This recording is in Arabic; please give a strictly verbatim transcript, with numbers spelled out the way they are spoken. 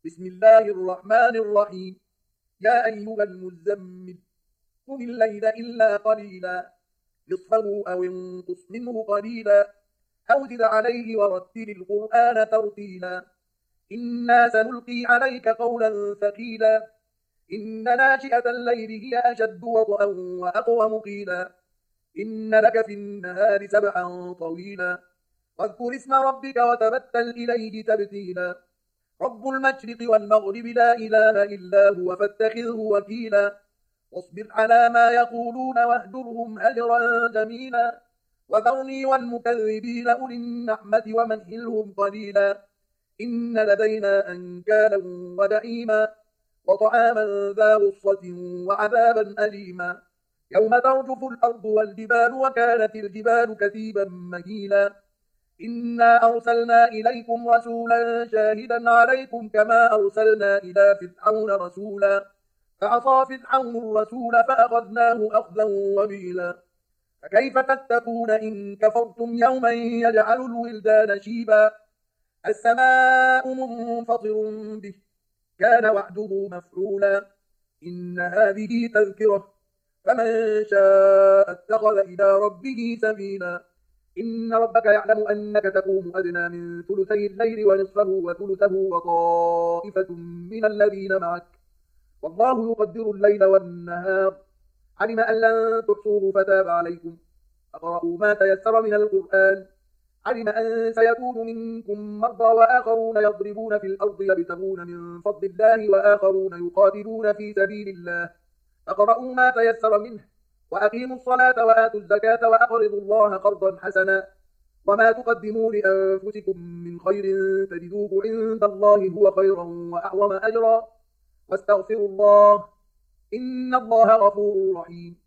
بسم الله الرحمن الرحيم. يا أيها المزمل قم الليل إلا قليلا نصفه أو انقص منه قليلا أو زد عليه ورتل القرآن ترتيلا إنا سنلقي عليك قولا ثقيلا إن ناشئة الليل هي أشد وطئا وأقوم قيلا إن لك في النهار سبحا طويلا واذكر اسم ربك وتبتل إليه تبتيلا رب المشرق والمغرب لا إله إلا هو فاتخذه وكيلا واصبر على ما يقولون واهجرهم هجرا جميلا وذرني والمكذبين أولي النعمة ومهلهم قليلا إن لدينا أنكالا ودعيما وطعاما ذا غصة وعذابا أليما يوم ترجف الأرض والجبال وكانت الجبال كثيبا مهيلا إنا أرسلنا إليكم رسولا شاهدا عليكم كما أرسلنا إلى فرعون رسولا فعصى فرعون الرسول فأخذناه أخذا وبيلا فكيف تتقون إن كفرتم يوما يجعل الولدان شيبا السماء منفطر به كان وعده مفعولا إن هذه تذكرة فمن شاء اتخذ إلى ربه سبيلا إن ربك يعلم أنك تقوم أدنى من ثلثي الليل ونصفه وثلثه وطائفة من الذين معك والله يقدر الليل والنهار علم أن لن تحصوه فتاب عليكم فاقرؤوا ما تيسر من القرآن علم أن سيكون منكم مرضى وآخرون يضربون في الأرض يبتغون من فضل الله وآخرون يقاتلون في سبيل الله فاقرؤوا ما تيسر منه وأقيموا الصلاة وآتوا الزكاة وأقرضوا الله قرضا حسنا وما تقدموا لأنفسكم من خير تجدوه عند الله هو خيرا وأعظم أجرا واستغفروا الله إن الله غفور رحيم.